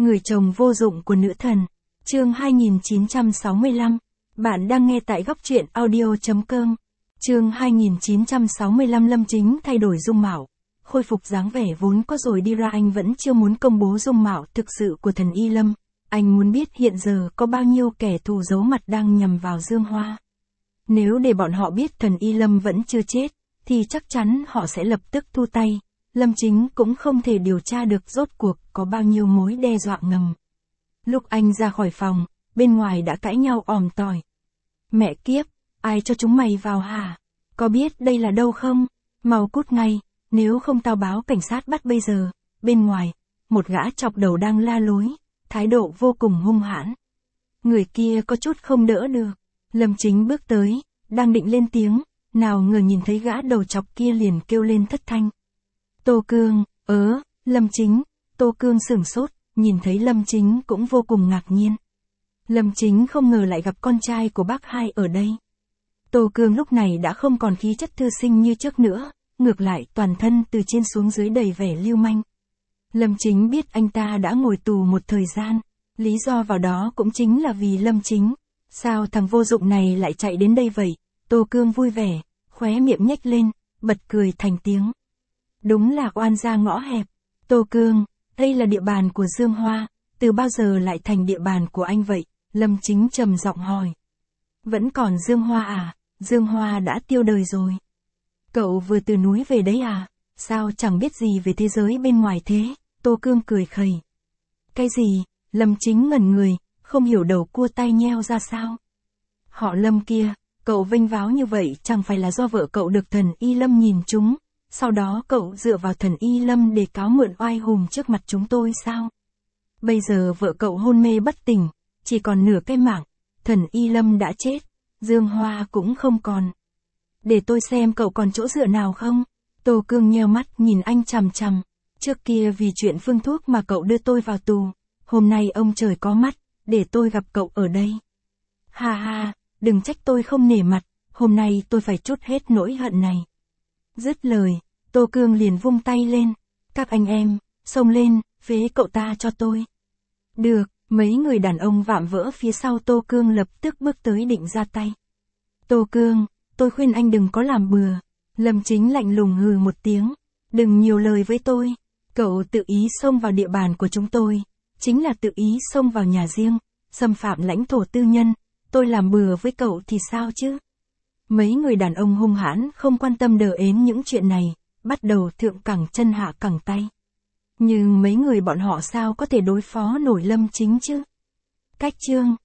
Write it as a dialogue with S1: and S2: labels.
S1: Người chồng vô dụng của nữ thần. Chương 2965. Bạn đang nghe tại góc truyện audio.com. Chương 2965. Lâm Chính thay đổi dung mạo, khôi phục dáng vẻ vốn có rồi đi ra. Anh vẫn chưa muốn công bố dung mạo thực sự của thần Y Lâm. Anh muốn biết hiện giờ có bao nhiêu kẻ thù giấu mặt đang nhằm vào Dương Hoa. Nếu để bọn họ biết thần Y Lâm vẫn chưa chết, thì chắc chắn họ sẽ lập tức thu tay. Lâm Chính cũng không thể điều tra được rốt cuộc có bao nhiêu mối đe dọa ngầm. Lúc anh ra khỏi phòng, bên ngoài đã cãi nhau òm tỏi. Mẹ kiếp, ai cho chúng mày vào hả? Có biết đây là đâu không? Mau cút ngay, nếu không tao báo cảnh sát bắt bây giờ. Bên ngoài, một gã chọc đầu đang la lối, thái độ vô cùng hung hãn. Người kia có chút không đỡ được. Lâm Chính bước tới, đang định lên tiếng, nào ngờ nhìn thấy gã đầu chọc kia liền kêu lên thất thanh. Tô Cương, Lâm Chính. Tô Cương sửng sốt, nhìn thấy Lâm Chính cũng vô cùng ngạc nhiên. Lâm Chính không ngờ lại gặp con trai của bác hai ở đây. Tô Cương lúc này đã không còn khí chất thư sinh như trước nữa, ngược lại toàn thân từ trên xuống dưới đầy vẻ lưu manh. Lâm Chính biết anh ta đã ngồi tù một thời gian, lý do vào đó cũng chính là vì Lâm Chính. Sao thằng vô dụng này lại chạy đến đây vậy? Tô Cương vui vẻ, khóe miệng nhếch lên, bật cười thành tiếng. Đúng là oan gia ngõ hẹp. Tô Cương, đây là địa bàn của Dương Hoa, từ bao giờ lại thành địa bàn của anh vậy? Lâm Chính trầm giọng hỏi. Vẫn còn Dương Hoa à? Dương Hoa đã tiêu đời rồi. Cậu vừa từ núi về đấy à? Sao chẳng biết gì về thế giới bên ngoài thế? Tô Cương cười khẩy. Cái gì? Lâm Chính ngẩn người, không hiểu đầu cua tay nheo ra sao. Họ Lâm kia, cậu vênh váo như vậy chẳng phải là do vợ cậu được thần Y Lâm nhìn trúng, sau đó cậu dựa vào thần Y Lâm để cáo mượn oai hùng trước mặt chúng tôi sao? Bây giờ vợ cậu hôn mê bất tỉnh, chỉ còn nửa cái mạng, thần Y Lâm đã chết, Dương Hoa cũng không còn. Để tôi xem cậu còn chỗ dựa nào không? Tô Cương nheo mắt nhìn anh chằm chằm. Trước kia vì chuyện phương thuốc mà cậu đưa tôi vào tù, hôm nay ông trời có mắt, để tôi gặp cậu ở đây. Ha ha, đừng trách tôi không nể mặt, hôm nay tôi phải trút hết nỗi hận này. Dứt lời, Tô Cương liền vung tay lên. Các anh em, xông lên, phế cậu ta cho tôi. Được, mấy người đàn ông vạm vỡ phía sau Tô Cương lập tức bước tới định ra tay. Tô Cương, tôi khuyên anh đừng có làm bừa. Lâm Chính lạnh lùng hừ một tiếng. Đừng nhiều lời với tôi. Cậu tự ý xông vào địa bàn của chúng tôi, chính là tự ý xông vào nhà riêng, xâm phạm lãnh thổ tư nhân. Tôi làm bừa với cậu thì sao chứ? Mấy người đàn ông hung hãn không quan tâm đờ ến những chuyện này, bắt đầu thượng cẳng chân hạ cẳng tay. Nhưng mấy người bọn họ sao có thể đối phó nổi Lâm Chính chứ? Cách chương